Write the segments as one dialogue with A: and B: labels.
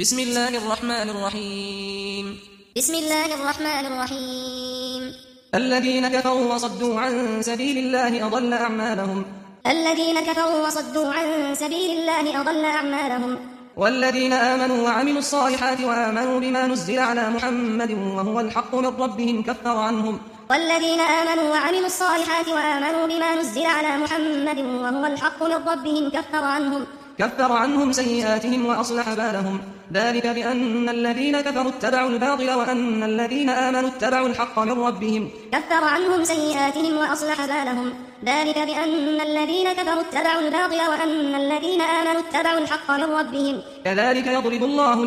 A: بسم الله الرحمن الرحيم
B: بسم الله الرحمن الرحيم
A: الذين كفروا وصدوا عن سبيل الله أضل أعمالهم
B: الذين كفروا وصدوا عن سبيل الله أضل أعمالهم
A: والذين آمنوا وعملوا الصالحات وآمنوا بما نزل على محمد وهو الحق من ربهم
B: والذين آمنوا وعملوا الصالحات وآمنوا بما نزل على محمد وهو الحق من ربهم
A: كفر عنهم سيئاتهم وأصلح بالهم ذلك بأن الذين كفروا اتبعوا الباطل وأن الذين آمنوا اتبعوا الحق من ربهم
B: كفر عنهم سيئاتهم وأصلح بالهم ذلك بأن الذين كفروا اتبعوا الباطل وأن الذين آمنوا اتبعوا الحق من ربهم
A: كذلك يضرب الله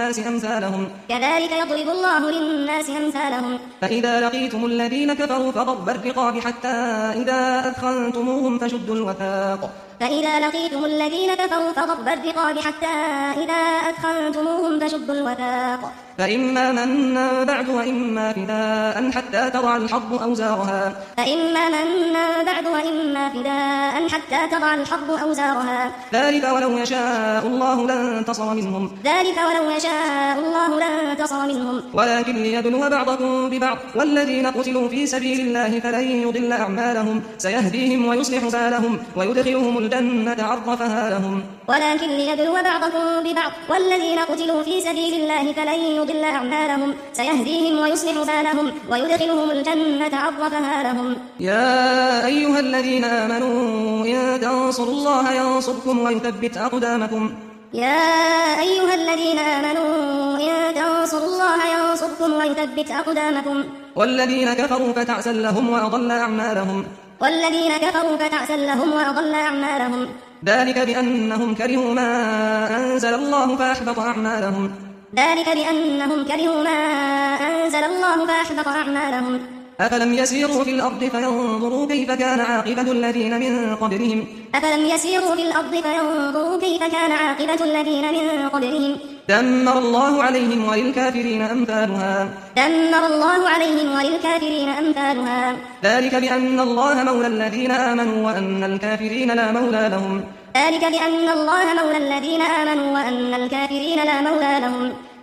A: للناس أمثالهم فإذا لقيتم الذين كفروا فضرب الرقاب حتى إذا أثخنتموهم فشدوا الوثاق فإما منا بعد وإما فداء حتى تضع الحرب أوزارها ذلك ولو يشاء الله لانتصر منهم ولكن ليبلو بعضكم ببعض والذين قتلوا في سبيل الله فلن يضل أعمالهم سيهديهم ويصلح بالهم ويدخلهم الجنة عرفها لهم
B: ولكن ليبلو بعضكم ببعض والذين قتلوا في سبيل الله فلن يضل أعمالهم سيهديهم ويصلح بالهم ويدخلهم الجنة عرفها لهم
A: يا أيها الذين آمنوا إن تنصروا الله ينصركم ويثبت أقدامكم والذين كفروا فتعسا لهم وأضل أعمالهم ذلك بأنهم كرهوا ما أنزل الله فأحبط أعمالهم أفلم يسيروا في الأرض فينظروا كيف كان عاقبة الذين من قبلهم دمر الله عليهم وللكافرين أمثالها ذلك بأن الله مولى الذين آمنوا وأن الكافرين لا مولى لهم